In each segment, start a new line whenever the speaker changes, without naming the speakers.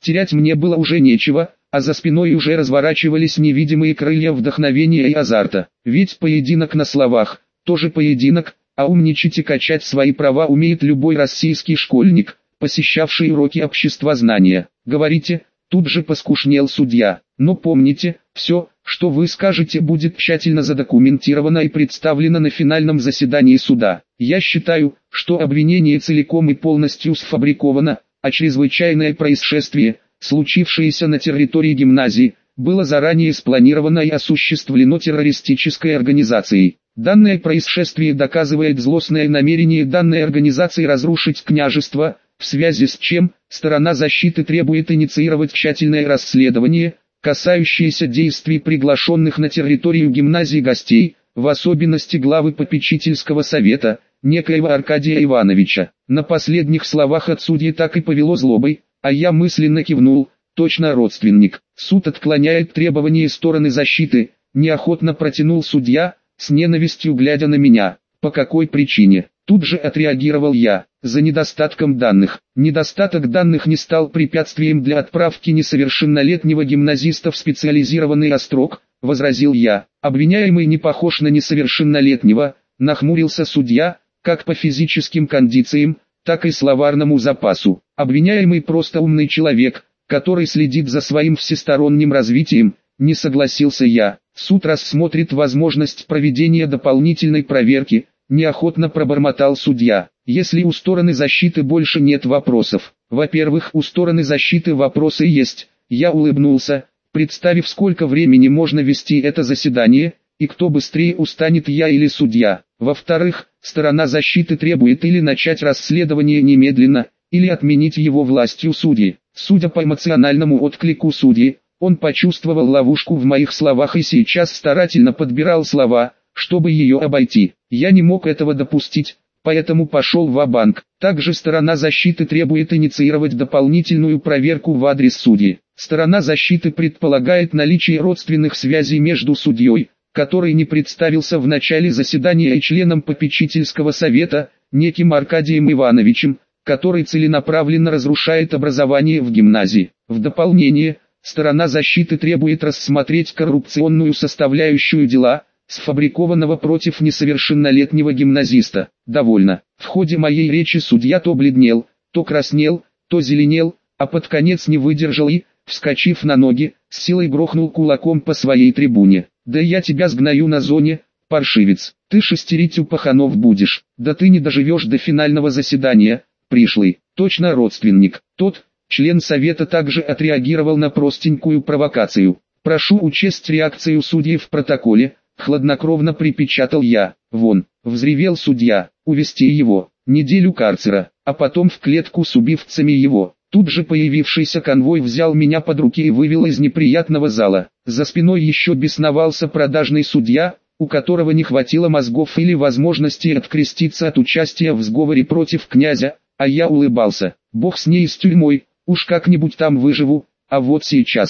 Терять мне было уже нечего, а за спиной уже разворачивались невидимые крылья вдохновения и азарта. Ведь поединок на словах, тоже поединок, а умничать и качать свои права умеет любой российский школьник, посещавший уроки обществознания. Говорите, тут же поскушнел судья. Но помните, все, что вы скажете, будет тщательно задокументировано и представлено на финальном заседании суда. Я считаю, что обвинение целиком и полностью сфабриковано, а чрезвычайное происшествие, случившееся на территории гимназии, было заранее спланировано и осуществлено террористической организацией. Данное происшествие доказывает злостное намерение данной организации разрушить княжество, в связи с чем сторона защиты требует инициировать тщательное расследование, касающееся действий приглашенных на территорию гимназии гостей, в особенности главы попечительского совета, некоего Аркадия Ивановича. На последних словах от судьи так и повело злобой, а я мысленно кивнул, точно родственник. Суд отклоняет требования стороны защиты, неохотно протянул судья, с ненавистью глядя на меня. По какой причине? Тут же отреагировал я. За недостатком данных. Недостаток данных не стал препятствием для отправки несовершеннолетнего гимназиста в специализированный острог, возразил я. Обвиняемый не похож на несовершеннолетнего, нахмурился судья, как по физическим кондициям, так и словарному запасу. Обвиняемый просто умный человек, который следит за своим всесторонним развитием, не согласился я. Суд рассмотрит возможность проведения дополнительной проверки, неохотно пробормотал судья. Если у стороны защиты больше нет вопросов. Во-первых, у стороны защиты вопросы есть. Я улыбнулся, представив, сколько времени можно вести это заседание, и кто быстрее устанет, я или судья. Во-вторых, сторона защиты требует или начать расследование немедленно, или отменить его властью судьи. Судя по эмоциональному отклику судьи, он почувствовал ловушку в моих словах и сейчас старательно подбирал слова, чтобы ее обойти. Я не мог этого допустить, поэтому пошел ва-банк. Также сторона защиты требует инициировать дополнительную проверку в адрес судьи. Сторона защиты предполагает наличие родственных связей между судьей, который не представился в начале заседания, и членом попечительского совета, неким Аркадием Ивановичем, который целенаправленно разрушает образование в гимназии. В дополнение, сторона защиты требует рассмотреть коррупционную составляющую дела, сфабрикованного против несовершеннолетнего гимназиста. Довольно. В ходе моей речи судья то бледнел, то краснел, то зеленел, а под конец не выдержал и, вскочив на ноги, с силой грохнул кулаком по своей трибуне. «Да я тебя сгною на зоне, паршивец, ты шестерить у паханов будешь, да ты не доживешь до финального заседания, пришлый, точно родственник». Тот, член совета, также отреагировал на простенькую провокацию. «Прошу учесть реакцию судьи в протоколе», хладнокровно припечатал я. «Вон», взревел судья, «увести его, неделю карцера, а потом в клетку с убивцами его». Тут же появившийся конвой взял меня под руки и вывел из неприятного зала. За спиной еще бесновался продажный судья, у которого не хватило мозгов или возможности откреститься от участия в сговоре против князя, а я улыбался. Бог с ней, с тюрьмой, уж как-нибудь там выживу. А вот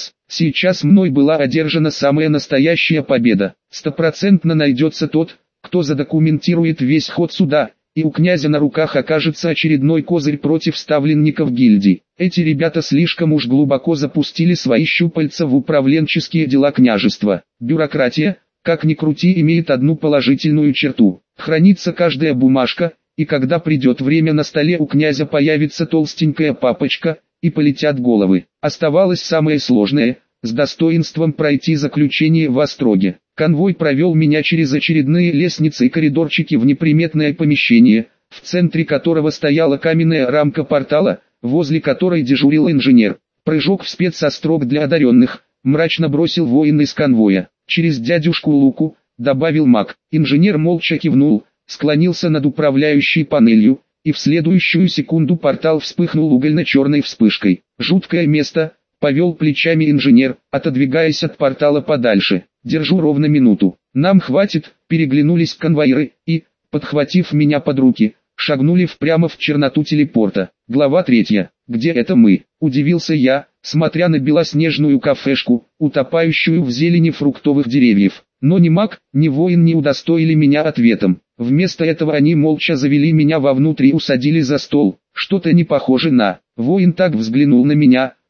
сейчас мной была одержана самая настоящая победа. Стопроцентно найдется тот, кто задокументирует весь ход суда, и у князя на руках окажется очередной козырь против ставленников гильдии. Эти ребята слишком уж глубоко запустили свои щупальца в управленческие дела княжества. Бюрократия, как ни крути, имеет одну положительную черту. Хранится каждая бумажка, и когда придет время, на столе у князя появится толстенькая папочка, и полетят головы. Оставалось самое сложное – с достоинством пройти заключение в остроге. Конвой провел меня через очередные лестницы и коридорчики в неприметное помещение, в центре которого стояла каменная рамка портала, возле которой дежурил инженер. «Прыжок в спецострог для одаренных», мрачно бросил воин из конвоя. «Через дядюшку Луку», добавил маг. Инженер молча кивнул, склонился над управляющей панелью, и в следующую секунду портал вспыхнул угольно-черной вспышкой. «Жуткое место», повел плечами инженер, отодвигаясь от портала подальше. «Держу ровно минуту. Нам хватит», переглянулись конвоиры, и, подхватив меня под руки, шагнули прямо в черноту телепорта. Глава 3. «Где это мы?» – удивился я, смотря на белоснежную кафешку, утопающую в зелени фруктовых деревьев. Но ни маг, ни воин не удостоили меня ответом. Вместо этого они молча завели меня вовнутрь и усадили за стол. Что-то не похоже на... Воин так взглянул на меня,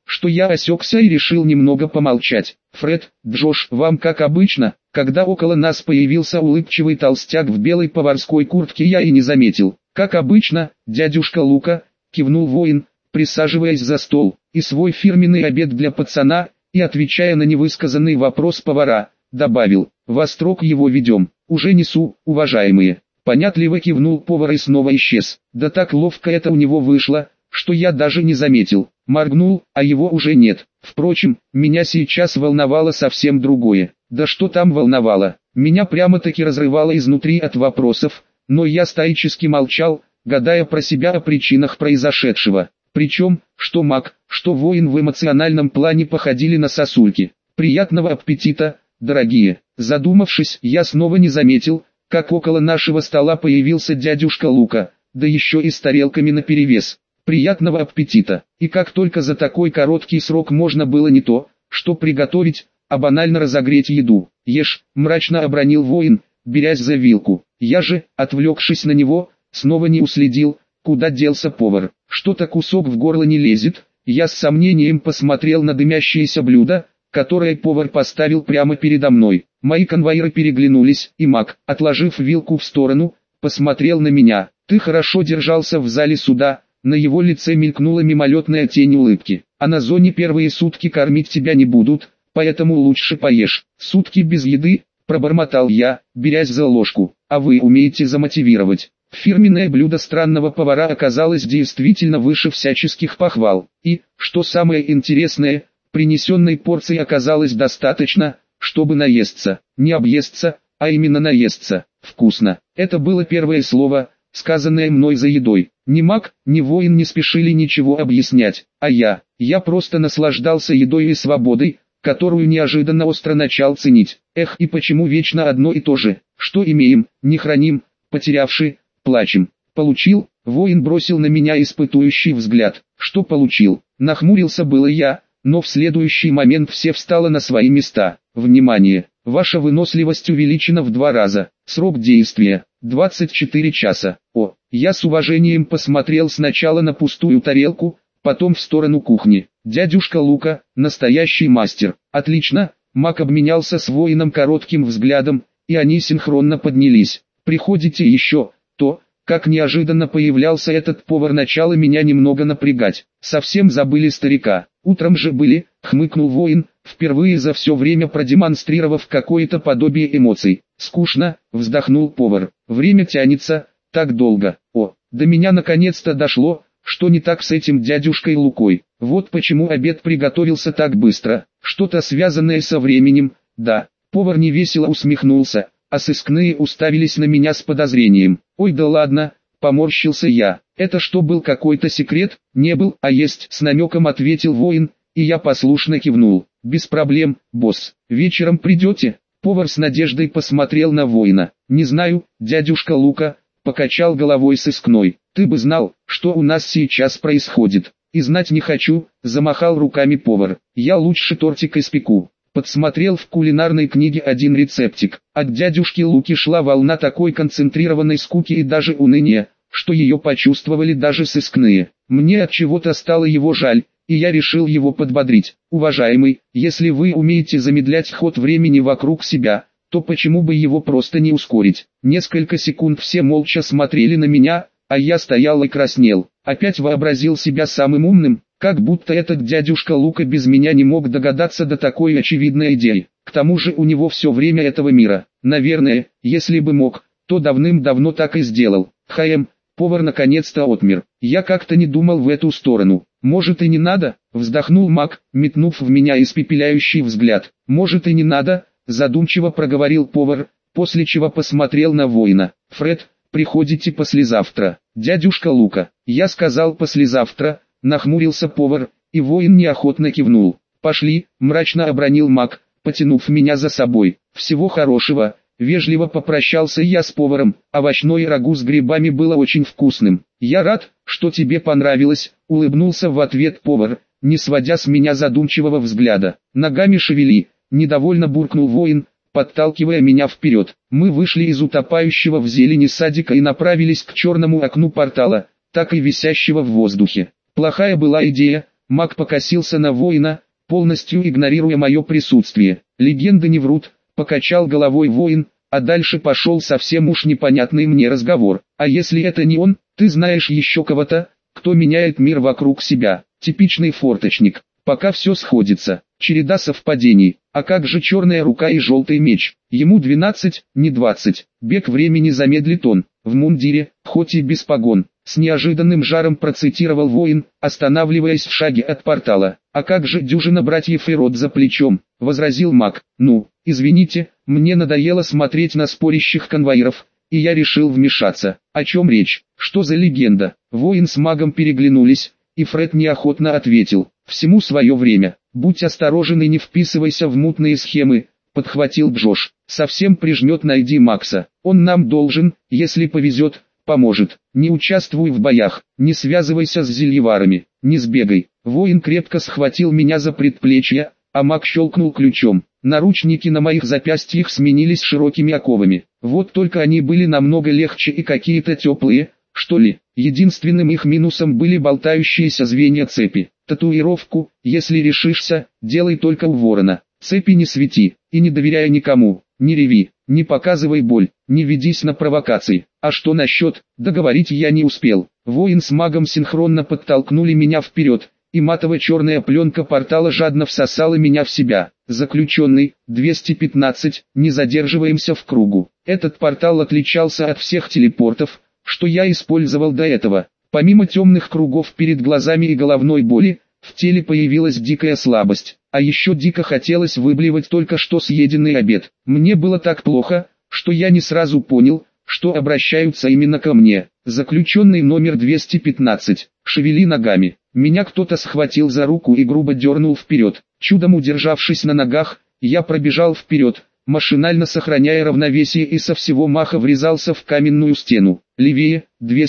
что я осекся и решил немного помолчать. «Фред, Джош, вам как обычно?» Когда около нас появился улыбчивый толстяк в белой поварской куртке, я и не заметил. «Как обычно, дядюшка Лука», — кивнул воин, присаживаясь за стол, «и свой фирменный обед для пацана», и, отвечая на невысказанный вопрос повара, добавил: «Во строк его ведем». «Уже несу, уважаемые». Понятливо кивнул повар и снова исчез. Да так ловко это у него вышло, что я даже не заметил. Моргнул, а его уже нет. Впрочем, меня сейчас волновало совсем другое. Да что там волновало? Меня прямо-таки разрывало изнутри от вопросов, но я стоически молчал, гадая про себя о причинах произошедшего. Причем, что маг, что воин в эмоциональном плане походили на сосульки. «Приятного аппетита, дорогие!» Задумавшись, я снова не заметил, как около нашего стола появился дядюшка Лука, да еще и с тарелками наперевес. «Приятного аппетита!» И как только за такой короткий срок можно было не то, что приготовить, а банально разогреть еду. «Ешь», — мрачно обронил воин, берясь за вилку. Я же, отвлекшись на него, снова не уследил, куда делся повар. Что-то кусок в горло не лезет. Я с сомнением посмотрел на дымящееся блюдо, которое повар поставил прямо передо мной. Мои конвоиры переглянулись, и маг, отложив вилку в сторону, посмотрел на меня. «Ты хорошо держался в зале суда». На его лице мелькнула мимолетная тень улыбки. «А на зоне первые сутки кормить тебя не будут, поэтому лучше поешь». «Сутки без еды», — пробормотал я, берясь за ложку. «А вы умеете замотивировать». Фирменное блюдо странного повара оказалось действительно выше всяческих похвал. И, что самое интересное, принесенной порции оказалось достаточно, чтобы наесться. Не объесться, а именно наесться. Вкусно. Это было первое слово, сказанное мной за едой. Ни маг, ни воин не спешили ничего объяснять, а я просто наслаждался едой и свободой, которую неожиданно остро начал ценить. Эх, и почему вечно одно и то же? Что имеем, не храним, потерявши, плачем. Получил, воин бросил на меня испытующий взгляд. Что получил? Нахмурился было я, но в следующий момент все встало на свои места. Внимание! Ваша выносливость увеличена в 2 раза. Срок действия – 24 часа. О, я с уважением посмотрел сначала на пустую тарелку, потом в сторону кухни. Дядюшка Лука, настоящий мастер. Отлично, маг обменялся с воином коротким взглядом, и они синхронно поднялись. Приходите еще. То, как неожиданно появлялся этот повар, начало меня немного напрягать. Совсем забыли старика. Утром же были, хмыкнул воин, впервые за все время продемонстрировав какое-то подобие эмоций. Скучно, вздохнул повар. Время тянется, так долго. О, до меня наконец-то дошло, что не так с этим дядюшкой Лукой. Вот почему обед приготовился так быстро. Что-то связанное со временем, да. Повар невесело усмехнулся, а сыскные уставились на меня с подозрением. «Ой, да ладно», — поморщился я. «Это что, был какой-то секрет?» «Не был, а есть», — с намеком ответил воин, и я послушно кивнул. «Без проблем, босс. Вечером придете?» Повар с надеждой посмотрел на воина. «Не знаю, дядюшка Лука», — покачал головой сыскной. «Ты бы знал, что у нас сейчас происходит». «И знать не хочу», — замахал руками повар. «Я лучше тортик испеку». Подсмотрел в кулинарной книге один рецептик. От дядюшки Луки шла волна такой концентрированной скуки и даже уныния, что ее почувствовали даже сыскные. Мне от чего-то стало его жаль, и я решил его подбодрить. «Уважаемый, если вы умеете замедлять ход времени вокруг себя, то почему бы его просто не ускорить?» Несколько секунд все молча смотрели на меня, а я стоял и краснел. Опять вообразил себя самым умным, как будто этот дядюшка Лука без меня не мог догадаться до такой очевидной идеи. К тому же у него все время этого мира. Наверное, если бы мог, то давным-давно так и сделал. Повар наконец-то отмер. Я как-то не думал в эту сторону. «Может и не надо?» — вздохнул маг, метнув в меня испепеляющий взгляд. «Может и не надо?» — задумчиво проговорил повар, после чего посмотрел на воина. «Фред, приходите послезавтра». «Дядюшка Лука». Я сказал послезавтра, нахмурился повар, и воин неохотно кивнул. «Пошли», — мрачно обронил маг, потянув меня за собой. «Всего хорошего». Вежливо попрощался я с поваром. Овощное рагу с грибами было очень вкусным. «Я рад, что тебе понравилось», — улыбнулся в ответ повар, не сводя с меня задумчивого взгляда. «Ногами шевели», — недовольно буркнул воин, подталкивая меня вперед. Мы вышли из утопающего в зелени садика и направились к черному окну портала, так и висящего в воздухе. Плохая была идея, Маг покосился на воина, полностью игнорируя мое присутствие. Легенды не врут, покачал головой воин, а дальше пошел совсем уж непонятный мне разговор. А если это не он, ты знаешь еще кого-то, кто меняет мир вокруг себя. Типичный форточник. Пока все сходится. Череда совпадений. А как же черная рука и желтый меч? Ему 12, не 20. Бег времени замедлит он. В мундире, хоть и без погон. С неожиданным жаром процитировал воин, останавливаясь в шаге от портала. А как же дюжина братьев и род за плечом? Возразил маг. Ну, извините, мне надоело смотреть на спорящих конвоиров, и я решил вмешаться. О чем речь? Что за легенда? Воин с магом переглянулись, и Фред неохотно ответил. Всему свое время. Будь осторожен и не вписывайся в мутные схемы, подхватил Джош. Совсем прижмет, найди Макса. Он нам должен, если повезет, поможет. Не участвуй в боях, не связывайся с зельеварами, не сбегай. Воин крепко схватил меня за предплечье, а маг щелкнул ключом. Наручники на моих запястьях сменились широкими оковами. Вот только они были намного легче и какие-то теплые, что ли. Единственным их минусом были болтающиеся звенья цепи. Татуировку, если решишься, делай только у ворона. Цепи не свети, и не доверяй никому, не реви, не показывай боль, не ведись на провокации. А что насчет, договорить я не успел. Воин с магом синхронно подтолкнули меня вперед, и матово-черная пленка портала жадно всосала меня в себя. Заключенный, 215, не задерживаемся в кругу. Этот портал отличался от всех телепортов, что я использовал до этого. Помимо темных кругов перед глазами и головной боли, в теле появилась дикая слабость, а еще дико хотелось выблевать только что съеденный обед. Мне было так плохо, что я не сразу понял, что обращаются именно ко мне. Заключенный номер 215, шевели ногами. Меня кто-то схватил за руку и грубо дернул вперед. Чудом удержавшись на ногах, я пробежал вперед, машинально сохраняя равновесие, и со всего маха врезался в каменную стену. Левее,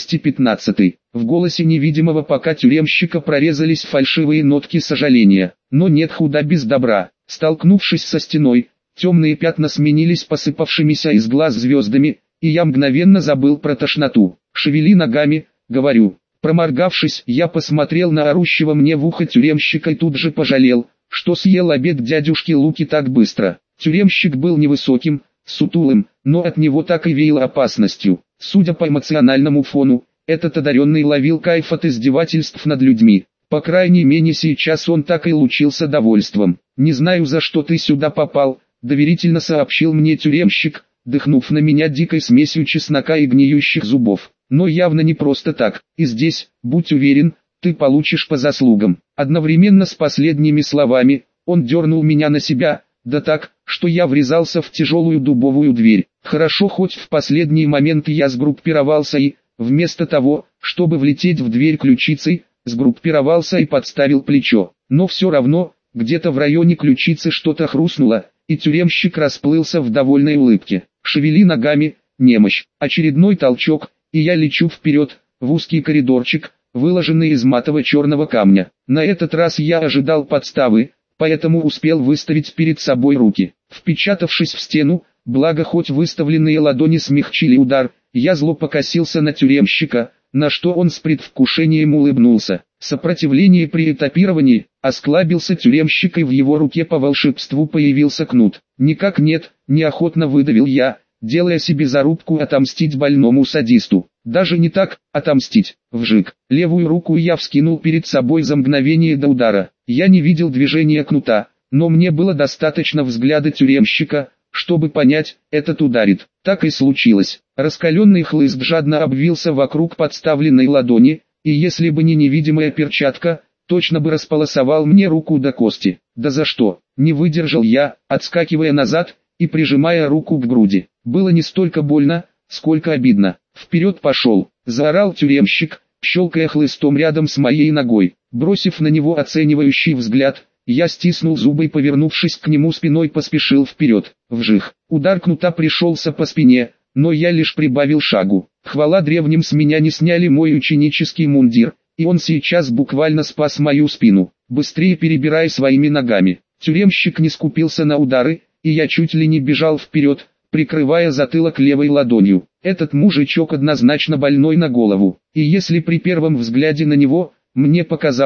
215. В голосе невидимого пока тюремщика прорезались фальшивые нотки сожаления. Но нет худа без добра. Столкнувшись со стеной, темные пятна сменились посыпавшимися из глаз звездами, и я мгновенно забыл про тошноту. «Шевели ногами», — говорю. Проморгавшись, я посмотрел на орущего мне в ухо тюремщика и тут же пожалел, что съел обед дядюшки Луки так быстро. Тюремщик был невысоким, сутулым, но от него так и веяло опасностью. Судя по эмоциональному фону, этот одаренный ловил кайф от издевательств над людьми. По крайней мере сейчас он так и лучился довольством. «Не знаю, за что ты сюда попал», — доверительно сообщил мне тюремщик, дыхнув на меня дикой смесью чеснока и гниющих зубов. «Но явно не просто так, и здесь, будь уверен, ты получишь по заслугам». Одновременно с последними словами, он дернул меня на себя, да так, что я врезался в тяжелую дубовую дверь. Хорошо, хоть в последний момент я сгруппировался и, вместо того, чтобы влететь в дверь ключицей, сгруппировался и подставил плечо. Но все равно, где-то в районе ключицы что-то хрустнуло, и тюремщик расплылся в довольной улыбке. «Шевели ногами, немощь». Очередной толчок, и я лечу вперед, в узкий коридорчик, выложенный из матово-черного камня. На этот раз я ожидал подставы, поэтому успел выставить перед собой руки. Впечатавшись в стену, благо хоть выставленные ладони смягчили удар, я зло покосился на тюремщика, на что он с предвкушением улыбнулся. Сопротивление при этапировании, осклабился тюремщик, и в его руке по волшебству появился кнут. «Никак нет», — неохотно выдавил я, делая себе зарубку отомстить больному садисту. Даже не так, отомстить. Вжик. Левую руку я вскинул перед собой за мгновение до удара. Я не видел движения кнута, но мне было достаточно взгляда тюремщика, чтобы понять, этот ударит. Так и случилось. Раскаленный хлыст жадно обвился вокруг подставленной ладони, и если бы не невидимая перчатка, точно бы располосовал мне руку до кости. Да за что? Не выдержал я, отскакивая назад и прижимая руку к груди. Было не столько больно, сколько обидно. «Вперед пошел!» — заорал тюремщик, щелкая хлыстом рядом с моей ногой. Бросив на него оценивающий взгляд, я стиснул зубы и, повернувшись к нему спиной, поспешил вперед. Вжих. Удар кнута пришелся по спине, но я лишь прибавил шагу. Хвала древним, с меня не сняли мой ученический мундир, и он сейчас буквально спас мою спину. Быстрее перебирая своими ногами. Тюремщик не скупился на удары, и я чуть ли не бежал вперед, прикрывая затылок левой ладонью. Этот мужичок однозначно больной на голову, и если при первом взгляде на него, мне показалось,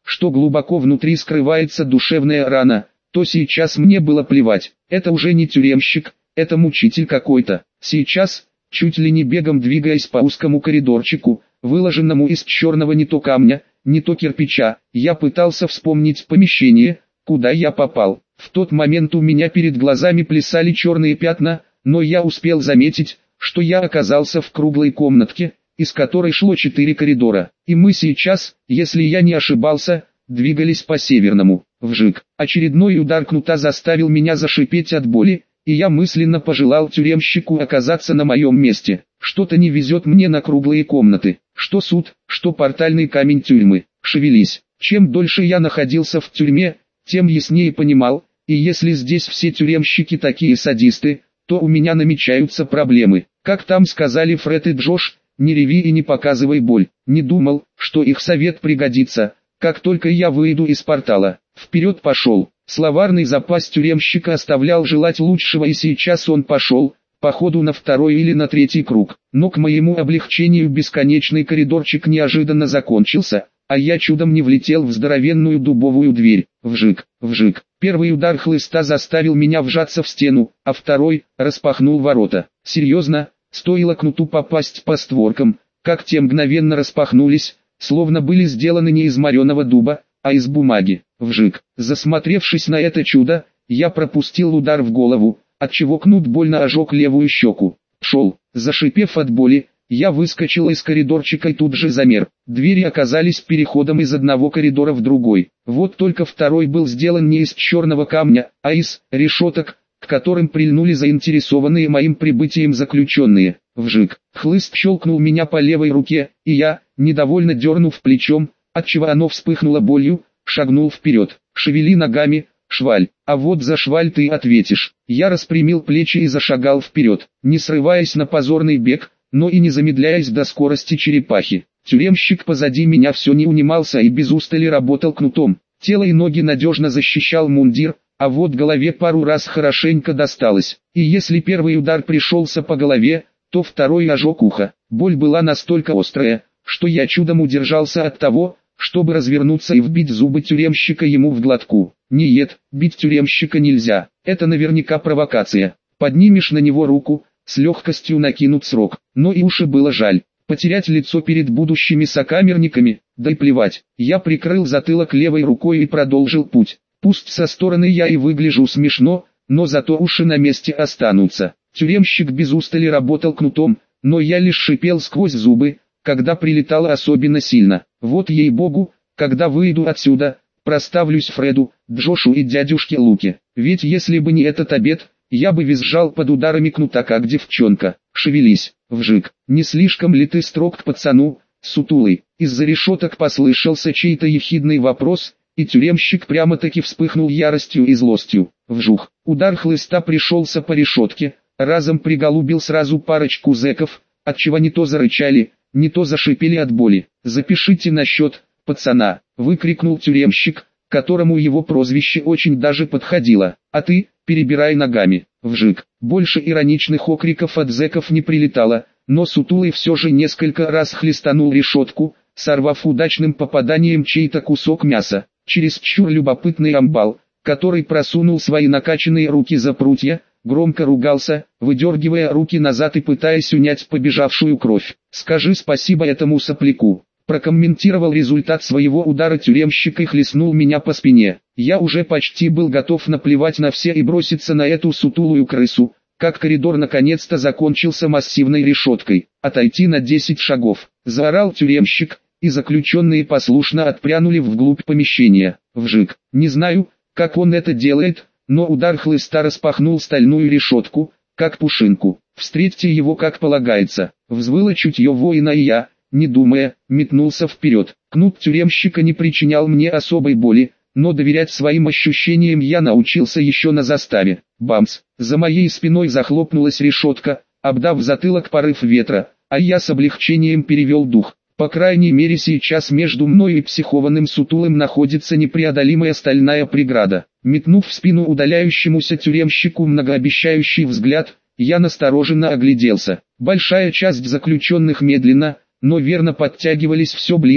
что глубоко внутри скрывается душевная рана, то сейчас мне было плевать. Это уже не тюремщик, это мучитель какой-то. Сейчас, чуть ли не бегом двигаясь по узкому коридорчику, выложенному из черного не то камня, не то кирпича, я пытался вспомнить помещение, куда я попал. В тот момент у меня перед глазами плясали черные пятна, но я успел заметить, что я оказался в круглой комнатке, из которой шло 4 коридора, и мы сейчас, если я не ошибался, двигались по северному. Вжик. Очередной удар кнута заставил меня зашипеть от боли, и я мысленно пожелал тюремщику оказаться на моем месте. Что-то не везет мне на круглые комнаты. Что суд, что портальный камень тюрьмы. Шевелись. Чем дольше я находился в тюрьме, тем яснее понимал, и если здесь все тюремщики такие садисты, то у меня намечаются проблемы. Как там сказали Фред и Джош, не реви и не показывай боль. Не думал, что их совет пригодится, как только я выйду из портала. Вперед пошел. Словарный запас тюремщика оставлял желать лучшего, и сейчас он пошел, походу на второй или на третий круг. Но к моему облегчению бесконечный коридорчик неожиданно закончился, а я чудом не влетел в здоровенную дубовую дверь. Вжик, вжик. Первый удар хлыста заставил меня вжаться в стену, а второй распахнул ворота. Серьезно, стоило кнуту попасть по створкам, как те мгновенно распахнулись, словно были сделаны не из мореного дуба, а из бумаги. Вжик. Засмотревшись на это чудо, я пропустил удар в голову, отчего кнут больно ожег левую щеку. Пшел. Зашипев от боли, я выскочил из коридорчика и тут же замер. Двери оказались переходом из одного коридора в другой. Вот только второй был сделан не из черного камня, а из решеток, к которым прильнули заинтересованные моим прибытием заключенные. Вжик. Хлыст щелкнул меня по левой руке, и я, недовольно дернув плечом, отчего оно вспыхнуло болью, шагнул вперед. Шевели ногами, шваль. А вот за шваль ты ответишь. Я распрямил плечи и зашагал вперед, не срываясь на позорный бег, но и не замедляясь до скорости черепахи. Тюремщик позади меня все не унимался и без устали работал кнутом. Тело и ноги надежно защищал мундир, а вот голове пару раз хорошенько досталось. И если первый удар пришелся по голове, то второй ожег ухо. Боль была настолько острая, что я чудом удержался от того, чтобы развернуться и вбить зубы тюремщика ему в глотку. Нет, бить тюремщика нельзя, это наверняка провокация. Поднимешь на него руку, с легкостью накинут срок. Но и уши было жаль. Потерять лицо перед будущими сокамерниками, да и плевать. Я прикрыл затылок левой рукой и продолжил путь. Пусть со стороны я и выгляжу смешно, но зато уши на месте останутся. Тюремщик без устали работал кнутом, но я лишь шипел сквозь зубы, когда прилетало особенно сильно. Вот ей-богу, когда выйду отсюда, проставлюсь Фреду, Джошу и дядюшке Луке. Ведь если бы не этот обед, я бы визжал под ударами кнута как девчонка. Шевелись, вжик. Не слишком ли ты строг к пацану, сутулый? Из-за решеток послышался чей-то ехидный вопрос, и тюремщик прямо-таки вспыхнул яростью и злостью. Вжух. Удар хлыста пришелся по решетке, разом приголубил сразу парочку зэков, отчего не то зарычали, не то зашипели от боли. «Запишите на счет, пацана», — выкрикнул тюремщик, которому его прозвище очень даже подходило. «А ты, перебирай ногами». Вжик. Больше ироничных окриков от зэков не прилетало, но сутулый все же несколько раз хлестанул решетку, сорвав удачным попаданием чей-то кусок мяса. Чересчур любопытный амбал, который просунул свои накачанные руки за прутья, громко ругался, выдергивая руки назад и пытаясь унять побежавшую кровь. «Скажи спасибо этому сопляку», — прокомментировал результат своего удара тюремщик и хлестнул меня по спине. Я уже почти был готов наплевать на все и броситься на эту сутулую крысу, как коридор наконец-то закончился массивной решеткой. «Отойти на 10 шагов», — заорал тюремщик, и заключенные послушно отпрянули вглубь помещения. Вжик. Не знаю, как он это делает, но удар хлыста распахнул стальную решетку, как пушинку. «Встретьте его как полагается», — взвыло чутье воина, и я, не думая, метнулся вперед. Кнут тюремщика не причинял мне особой боли, но доверять своим ощущениям я научился еще на заставе. Бамс! За моей спиной захлопнулась решетка, обдав затылок порыв ветра, а я с облегчением перевел дух. По крайней мере сейчас между мной и психованным сутулым находится непреодолимая стальная преграда. Метнув в спину удаляющемуся тюремщику многообещающий взгляд, я настороженно огляделся. Большая часть заключенных медленно, но верно подтягивались все ближе,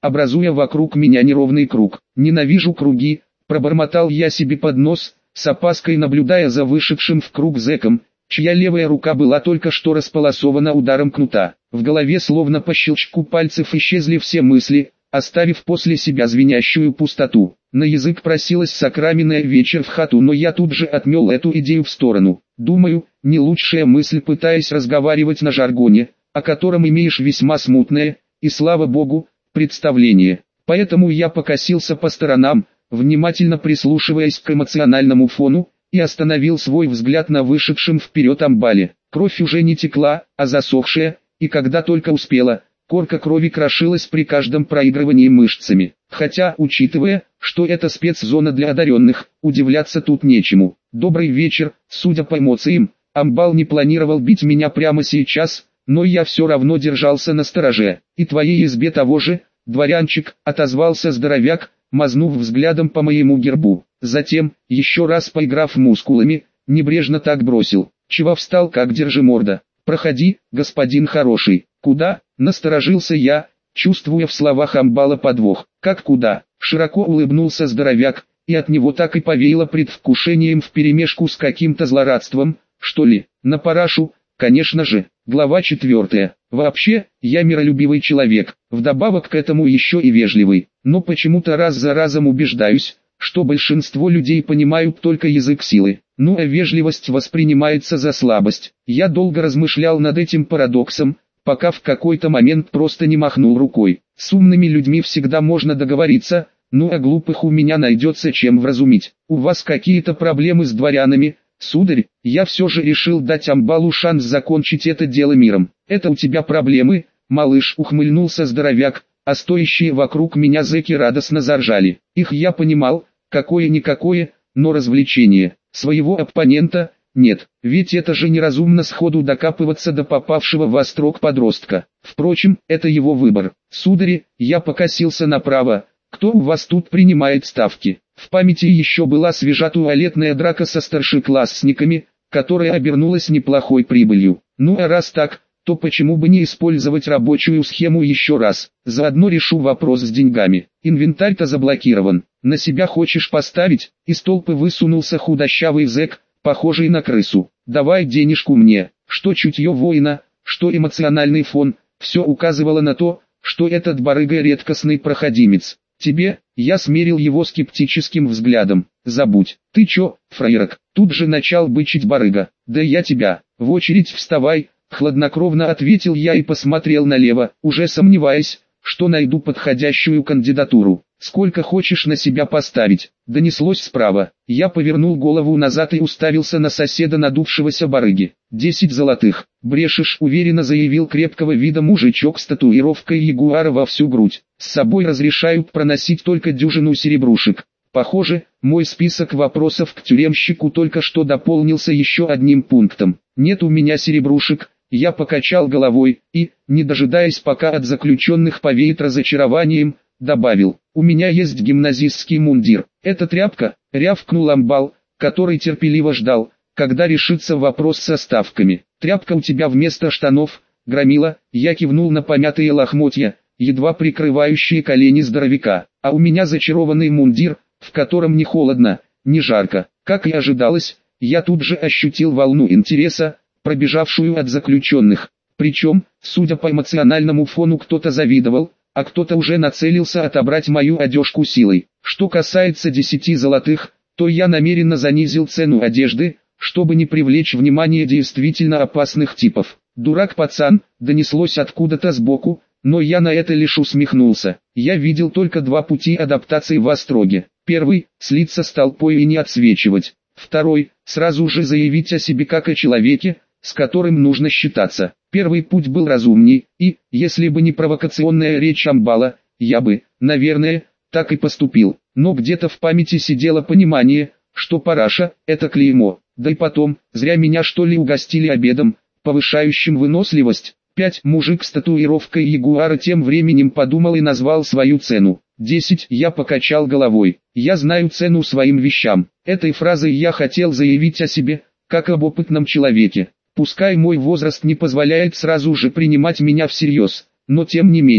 образуя вокруг меня неровный круг. «Ненавижу круги», пробормотал я себе под нос, с опаской наблюдая за вышедшим в круг зэком, чья левая рука была только что располосована ударом кнута. В голове словно по щелчку пальцев исчезли все мысли, оставив после себя звенящую пустоту. На язык просилась сакраменная вечер в хату, но я тут же отмел эту идею в сторону. Думаю, не лучшая мысль, пытаясь разговаривать на жаргоне, о котором имеешь весьма смутное, и слава богу, представление. Поэтому я покосился по сторонам, внимательно прислушиваясь к эмоциональному фону, и остановил свой взгляд на вышедшем вперед амбале. Кровь уже не текла, а засохшая, и когда только успела, корка крови крошилась при каждом проигрывании мышцами. Хотя, учитывая, что это спецзона для одаренных, удивляться тут нечему. Добрый вечер, судя по эмоциям, амбал не планировал бить меня прямо сейчас, но я все равно держался настороже. «И твоей избе того же, дворянчик», отозвался здоровяк, мазнув взглядом по моему гербу. Затем, еще раз поиграв мускулами, небрежно так бросил: «Чего встал, как держиморда? Проходи, господин хороший». «Куда?» — насторожился я, чувствуя в словах амбала подвох. «Как куда?» — широко улыбнулся здоровяк, и от него так и повеяло предвкушением вперемешку с каким-то злорадством, что ли. «На парашу, конечно же». Глава 4. Вообще, я миролюбивый человек, вдобавок к этому еще и вежливый, но почему-то раз за разом убеждаюсь, что большинство людей понимают только язык силы, ну а вежливость воспринимается за слабость. Я долго размышлял над этим парадоксом, пока в какой-то момент просто не махнул рукой. С умными людьми всегда можно договориться, ну а глупых у меня найдется чем вразумить. «У вас какие-то проблемы с дворянами, сударь?» Я все же решил дать амбалу шанс закончить это дело миром. «Это у тебя проблемы, малыш», — ухмыльнулся здоровяк, а стоящие вокруг меня зэки радостно заржали. Их я понимал, какое-никакое, но развлечение. Своего оппонента нет, ведь это же неразумно сходу докапываться до попавшего в острог подростка. Впрочем, это его выбор. «Судари», я покосился направо, «кто у вас тут принимает ставки?» В памяти еще была свежа туалетная драка со старшеклассниками, которая обернулась неплохой прибылью. Ну а раз так, то почему бы не использовать рабочую схему еще раз? Заодно решу вопрос с деньгами. Инвентарь-то заблокирован. На себя хочешь поставить? Из толпы высунулся худощавый зэк, похожий на крысу. «Давай денежку мне». Что чутье воина, что эмоциональный фон, все указывало на то, что этот барыга редкостный проходимец. «Тебе?» — я смерил его скептическим взглядом. «Забудь». «Ты чё, фраерок?» — тут же начал бычить барыга. «Да я тебя. В очередь вставай», — хладнокровно ответил я и посмотрел налево, уже сомневаясь, что найду подходящую кандидатуру. «Сколько хочешь на себя поставить?» — донеслось справа. Я повернул голову назад и уставился на соседа надувшегося барыги. 10 золотых. «Брешешь», — уверенно заявил крепкого вида мужичок с татуировкой ягуара во всю грудь. «С собой разрешают проносить только дюжину серебрушек». Похоже, мой список вопросов к тюремщику только что дополнился еще одним пунктом. «Нет у меня серебрушек». Я покачал головой и, не дожидаясь пока от заключенных повеет разочарованием, добавил: «У меня есть гимназистский мундир». «Это тряпка», — рявкнул амбал, который терпеливо ждал, когда решится вопрос со ставками. «Тряпка у тебя вместо штанов, громила», — я кивнул на помятые лохмотья, едва прикрывающие колени здоровяка. «А у меня зачарованный мундир, в котором ни холодно, ни жарко». Как и ожидалось, я тут же ощутил волну интереса, пробежавшую от заключенных. Причем, судя по эмоциональному фону, кто-то завидовал, а кто-то уже нацелился отобрать мою одежку силой. Что касается 10 золотых, то я намеренно занизил цену одежды, чтобы не привлечь внимание действительно опасных типов. «Дурак пацан», донеслось откуда-то сбоку, но я на это лишь усмехнулся. Я видел только два пути адаптации в Остроге. Первый – слиться с толпой и не отсвечивать. Второй – сразу же заявить о себе как о человеке, с которым нужно считаться. Первый путь был разумней, и, если бы не провокационная речь амбала, я бы, наверное, так и поступил. Но где-то в памяти сидело понимание, что параша – это клеймо. Да и потом, зря меня что ли угостили обедом, повышающим выносливость. 5. Мужик с татуировкой ягуара тем временем подумал и назвал свою цену. 10. Я покачал головой. Я знаю цену своим вещам. Этой фразой я хотел заявить о себе, как об опытном человеке. Пускай мой возраст не позволяет сразу же принимать меня всерьез, но тем не менее,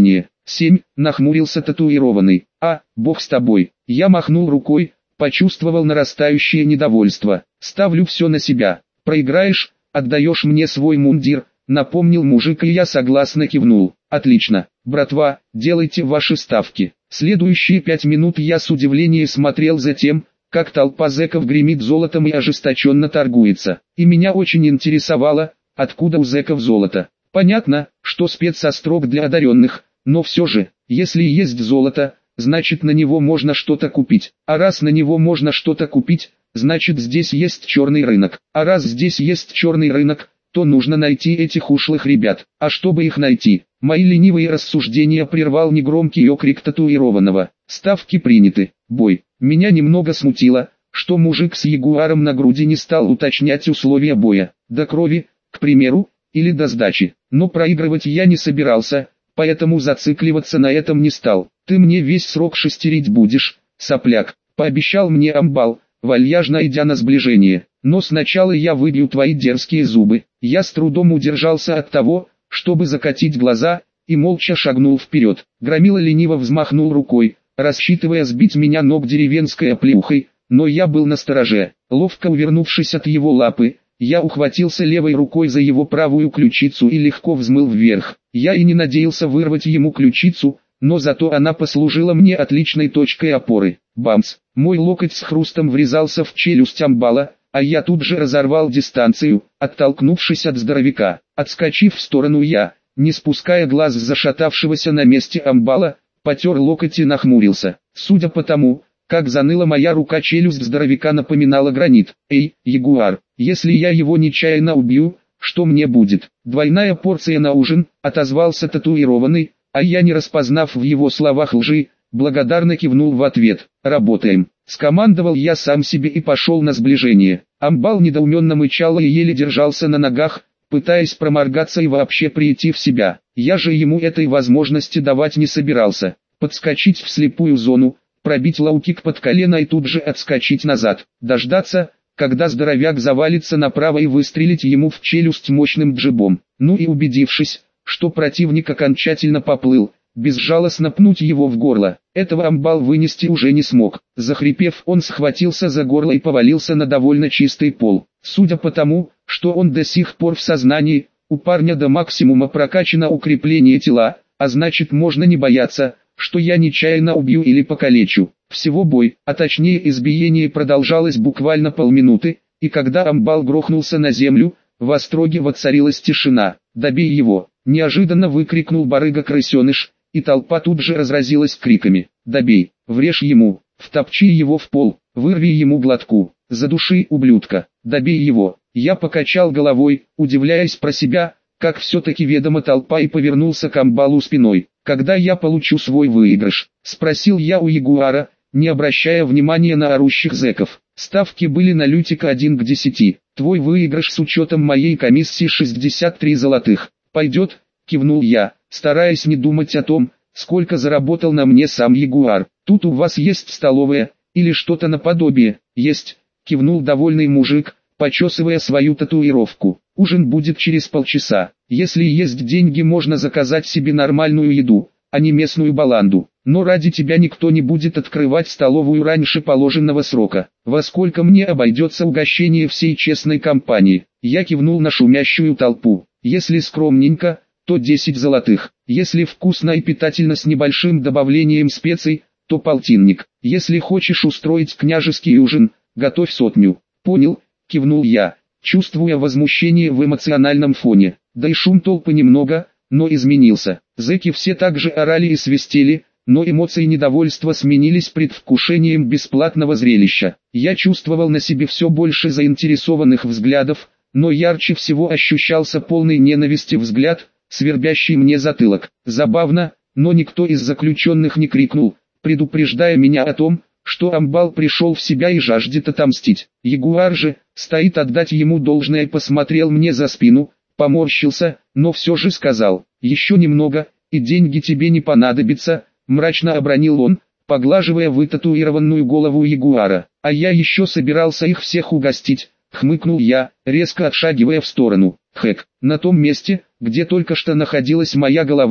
7, нахмурился татуированный. Бог с тобой. Я махнул рукой, почувствовал нарастающее недовольство. Ставлю все на себя. Проиграешь, отдаешь мне свой мундир, напомнил мужик, и я согласно кивнул. Отлично, братва, делайте ваши ставки. Следующие 5 минут я с удивлением смотрел за тем, как толпа зэков гремит золотом и ожесточенно торгуется. И меня очень интересовало, откуда у зэков золото. Понятно, что спецострог для одаренных, но все же, если есть золото, значит на него можно что-то купить. А раз на него можно что-то купить, значит здесь есть черный рынок. А раз здесь есть черный рынок, то нужно найти этих ушлых ребят. А чтобы их найти, мои ленивые рассуждения прервал негромкий окрик татуированного. Ставки приняты. Бой. Меня немного смутило, что мужик с ягуаром на груди не стал уточнять условия боя. До крови, к примеру, или до сдачи. Но проигрывать я не собирался, поэтому зацикливаться на этом не стал. Ты мне весь срок шестерить будешь, сопляк, пообещал мне амбал, вальяжно идя на сближение. Но сначала я выбью твои дерзкие зубы. Я с трудом удержался от того, чтобы закатить глаза, и молча шагнул вперед. Громила лениво взмахнул рукой, рассчитывая сбить меня ног деревенской оплеухой, но я был настороже. Ловко увернувшись от его лапы, я ухватился левой рукой за его правую ключицу и легко взмыл вверх. Я и не надеялся вырвать ему ключицу, но зато она послужила мне отличной точкой опоры. Бамс! Мой локоть с хрустом врезался в челюсть амбала, а я тут же разорвал дистанцию, оттолкнувшись от здоровяка. Отскочив в сторону, я, не спуская глаз с зашатавшегося на месте амбала, потер локоть и нахмурился. Судя по тому, как заныла моя рука, челюсть здоровяка напоминала гранит. Эй, ягуар, если я его нечаянно убью, что мне будет? Двойная порция на ужин, отозвался татуированный, а я, не распознав в его словах лжи, благодарно кивнул в ответ. Работаем. Скомандовал я сам себе и пошел на сближение. Амбал недоуменно мычал и еле держался на ногах, пытаясь проморгаться и вообще прийти в себя. Я же ему этой возможности давать не собирался. Подскочить в слепую зону, пробить лоу-кик под колено и тут же отскочить назад. Дождаться, когда здоровяк завалится направо, и выстрелить ему в челюсть мощным джебом. Ну и убедившись, что противник окончательно поплыл, безжалостно пнуть его в горло. Этого амбал вынести уже не смог. Захрипев, он схватился за горло и повалился на довольно чистый пол. Судя по тому, что он до сих пор в сознании, у парня до максимума прокачано укрепление тела, а значит можно не бояться, что я нечаянно убью или покалечу. Всего бой, а точнее избиение, продолжалось буквально полминуты, и когда амбал грохнулся на землю, в остроге воцарилась тишина. «Добей его!» – неожиданно выкрикнул барыга-крысеныш, и толпа тут же разразилась криками. «Добей! Врежь ему! Втопчи его в пол! Вырви ему глотку! Задуши, ублюдка! Добей его!» Я покачал головой, удивляясь про себя, как все-таки ведома толпа, и повернулся к амбалу спиной. «Когда я получу свой выигрыш?» – спросил я у ягуара, не обращая внимания на орущих зэков. Ставки были на Лютика 1 к 10. «Твой выигрыш с учетом моей комиссии 63 золотых. Пойдет?» – кивнул я, стараясь не думать о том, сколько заработал на мне сам ягуар. «Тут у вас есть столовая, или что-то наподобие?» «Есть», – кивнул довольный мужик, почесывая свою татуировку. «Ужин будет через полчаса. Если есть деньги, можно заказать себе нормальную еду, а не местную баланду. Но ради тебя никто не будет открывать столовую раньше положенного срока. Во сколько мне обойдется угощение всей честной компании?» Я кивнул на шумящую толпу. «Если скромненько, то 10 золотых. Если вкусно и питательно с небольшим добавлением специй, то полтинник. Если хочешь устроить княжеский ужин, готовь 100. «Понял», — кивнул я, чувствуя возмущение в эмоциональном фоне. Да и шум толпы немного, но изменился. Зэки все так же орали и свистели, но эмоции недовольства сменились предвкушением бесплатного зрелища. Я чувствовал на себе все больше заинтересованных взглядов, но ярче всего ощущался полный ненависти взгляд, свербящий мне затылок. Забавно, но никто из заключенных не крикнул, предупреждая меня о том, что амбал пришел в себя и жаждет отомстить. Ягуар же, стоит, отдать ему должное, и посмотрел мне за спину, поморщился, но все же сказал: «Еще немного, и деньги тебе не понадобятся», мрачно обронил он, поглаживая вытатуированную голову ягуара. «А я еще собирался их всех угостить», хмыкнул я, резко отшагивая в сторону. Хэк, на том месте, где только что находилась моя голова,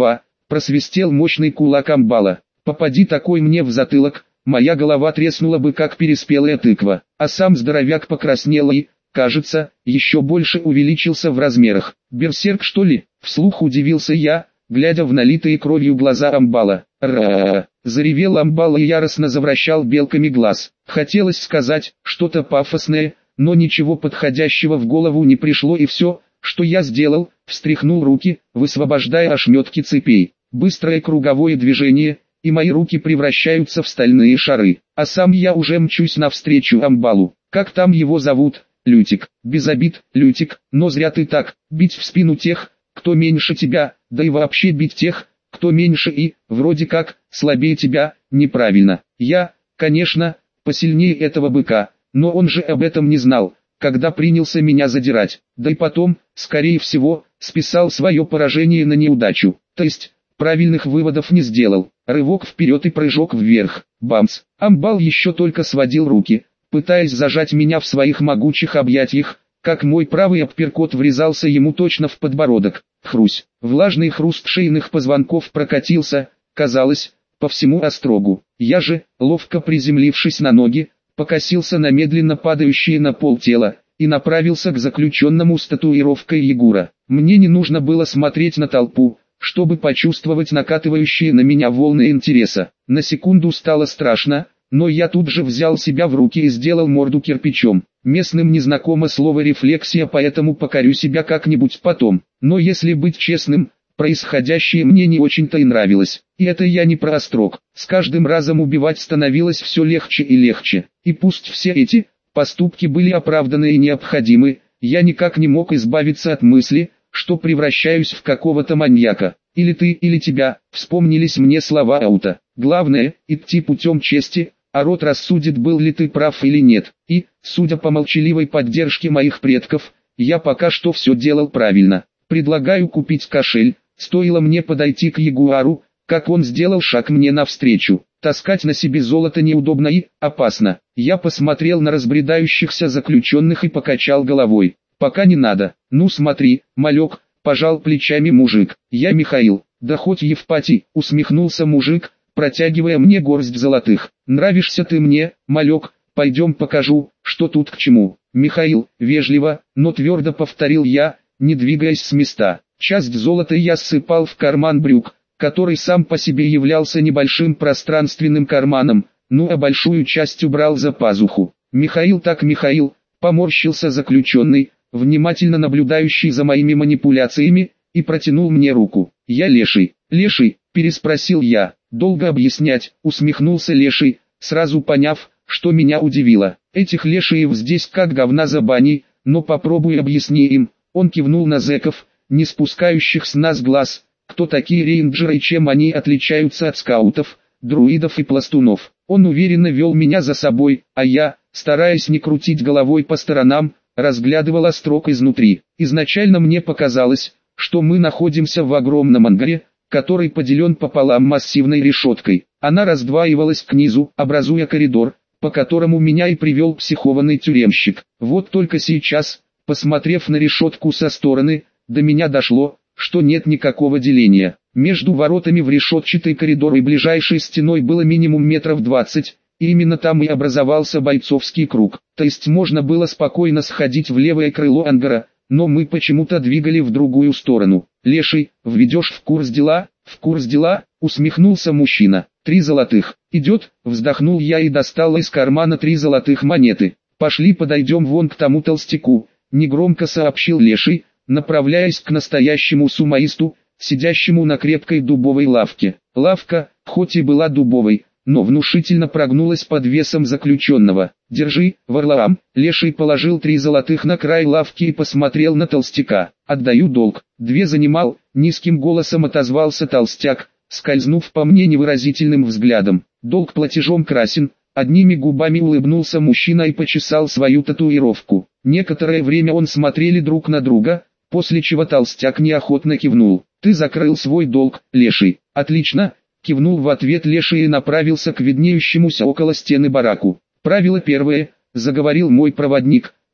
просвистел мощный кулак амбала. Попади такой мне в затылок, моя голова треснула бы как переспелая тыква, а сам здоровяк покраснел и, кажется, еще больше увеличился в размерах. «Берсерк что ли?» — вслух удивился я, глядя в налитые кровью глаза амбала. «Ра-а-а!» — заревел амбал и яростно завращал белками глаз. Хотелось сказать что-то пафосное, но ничего подходящего в голову не пришло, и все, что я сделал, встряхнул руки, высвобождая ошметки цепей. Быстрое круговое движение, и мои руки превращаются в стальные шары, а сам я уже мчусь навстречу амбалу. Как там его зовут? Лютик. Без обид, Лютик, но зря ты так. Бить в спину тех, кто меньше тебя, да и вообще бить тех, кто меньше и, вроде как, слабее тебя, неправильно. Я, конечно, посильнее этого быка, но он же об этом не знал, когда принялся меня задирать. Да и потом, скорее всего, списал свое поражение на неудачу. То есть, правильных выводов не сделал. Рывок вперед и прыжок вверх. Бамс. Амбал еще только сводил руки, пытаясь зажать меня в своих могучих объятиях, как мой правый апперкот врезался ему точно в подбородок. Хрусь. Влажный хруст шейных позвонков прокатился, казалось, по всему острогу. Я же, ловко приземлившись на ноги, покосился на медленно падающее на пол тело и направился к заключенному с татуировкой Егора. Мне не нужно было смотреть на толпу, чтобы почувствовать накатывающие на меня волны интереса. На секунду стало страшно, но я тут же взял себя в руки и сделал морду кирпичом. Местным незнакомо слово «рефлексия», поэтому покорю себя как-нибудь потом. Но если быть честным, происходящее мне не очень-то и нравилось. И это я не про острог. С каждым разом убивать становилось все легче и легче. И пусть все эти поступки были оправданы и необходимы, я никак не мог избавиться от мысли, что превращаюсь в какого-то маньяка. Или ты, или тебя, вспомнились мне слова Аута. Главное, идти путем чести, а род рассудит, был ли ты прав или нет. И, судя по молчаливой поддержке моих предков, я пока что все делал правильно. Предлагаю купить кошель. Стоило мне подойти к Ягуару, как он сделал шаг мне навстречу. Таскать на себе золото неудобно и опасно. Я посмотрел на разбредающихся заключенных и покачал головой. Пока не надо. Ну смотри, малек, пожал плечами мужик. Я Михаил. Да хоть Евпатий, усмехнулся мужик, протягивая мне горсть золотых. Нравишься ты мне, малек, пойдем покажу, что тут к чему. Михаил, вежливо, но твердо повторил я, не двигаясь с места. Часть золота я ссыпал в карман брюк, который сам по себе являлся небольшим пространственным карманом, ну а большую часть убрал за пазуху. Михаил так Михаил, поморщился заключенный, внимательно наблюдающий за моими манипуляциями, и протянул мне руку. «Я леший». «Леший?» – переспросил я. «Долго объяснять», – усмехнулся леший, сразу поняв, что меня удивило. «Этих лешиев здесь как говна за баней, но попробуй объясни им». Он кивнул на зэков, не спускающих с нас глаз, кто такие рейнджеры и чем они отличаются от скаутов, друидов и пластунов. Он уверенно вел меня за собой, а я, стараясь не крутить головой по сторонам, разглядывал острог изнутри. Изначально мне показалось, что мы находимся в огромном ангаре, который поделен пополам массивной решеткой. Она раздваивалась к низу, образуя коридор, по которому меня и привел психованный тюремщик. Вот только сейчас, посмотрев на решетку со стороны, до меня дошло, что нет никакого деления. Между воротами в решетчатый коридор и ближайшей стеной было минимум метров 20, и именно там и образовался бойцовский круг. То есть можно было спокойно сходить в левое крыло ангара, но мы почему-то двигали в другую сторону. «Леший, введешь в курс дела?» «В курс дела?» — усмехнулся мужчина. 3 золотых. «Идет?» — вздохнул я и достал из кармана 3 золотых монеты. «Пошли подойдем вон к тому толстяку», — негромко сообщил Леший, направляясь к настоящему сумоисту, сидящему на крепкой дубовой лавке. Лавка, хоть и была дубовой, но внушительно прогнулась под весом заключенного. «Держи, Варлаам». Леший положил 3 золотых на край лавки и посмотрел на толстяка. «Отдаю долг». 2 занимал, низким голосом отозвался толстяк, скользнув по мне невыразительным взглядом. «Долг платежом красен». Одними губами улыбнулся мужчина и почесал свою татуировку. Некоторое время он смотрели друг на друга, после чего толстяк неохотно кивнул. «Ты закрыл свой долг, Леший». «Отлично», кивнул в ответ Леший и направился к виднеющемуся около стены бараку. «Правило первое», заговорил мой проводник,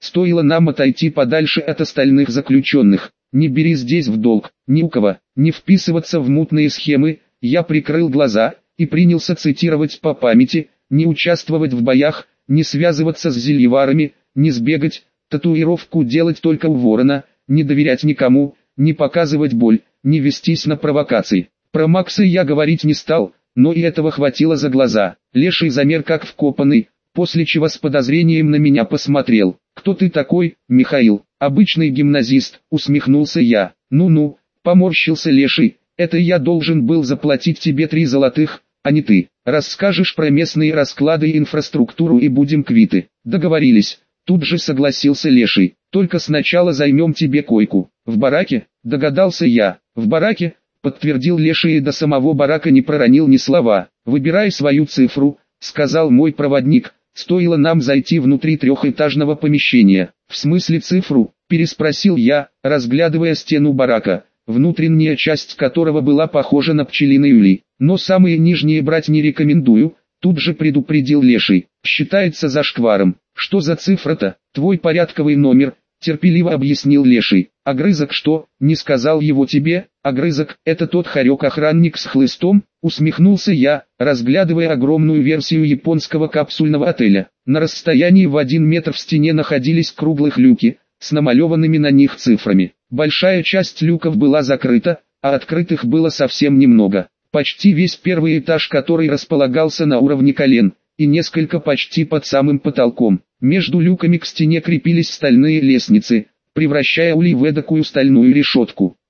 Стоило нам отойти подальше от остальных заключенных. Не бери здесь в долг, ни у кого, не вписываться в мутные схемы. Я прикрыл глаза и принялся цитировать по памяти: не участвовать в боях, не связываться с зельеварами, не сбегать, татуировку делать только у ворона, не доверять никому, не показывать боль, не вестись на провокации. Про Макса я говорить не стал, но и этого хватило за глаза. Леший замер как вкопанный, после чего с подозрением на меня посмотрел. «Кто ты такой, Михаил?» «Обычный гимназист», усмехнулся я. «Ну-ну», поморщился Леший, «это я должен был заплатить тебе 3 золотых, а не ты. Расскажешь про местные расклады и инфраструктуру и будем квиты». «Договорились», тут же согласился Леший. «Только сначала займем тебе койку». «В бараке?» догадался я. «В бараке?» подтвердил Леший и до самого барака не проронил ни слова. «Выбирай свою цифру», сказал мой проводник. Стоило нам зайти внутри трехэтажного помещения. «В смысле цифру?» переспросил я, разглядывая стену барака, внутренняя часть которого была похожа на пчелиный улей. «Но самые нижние брать не рекомендую», тут же предупредил Леший. «Считается зашкваром». «Что за цифра-то?» «Твой порядковый номер», терпеливо объяснил Леший. «Огрызок что, не сказал его тебе?» «Огрызок, это тот хорек-охранник с хлыстом?» усмехнулся я, разглядывая огромную версию японского капсульного отеля. На расстоянии в 1 метр в стене находились круглых люки, с намалеванными на них цифрами. Большая часть люков была закрыта, а открытых было совсем немного. Почти весь первый этаж, который располагался на уровне колен, и несколько почти под самым потолком. Между люками к стене крепились стальные лестницы, превращая улей в эдакую стальную решетку.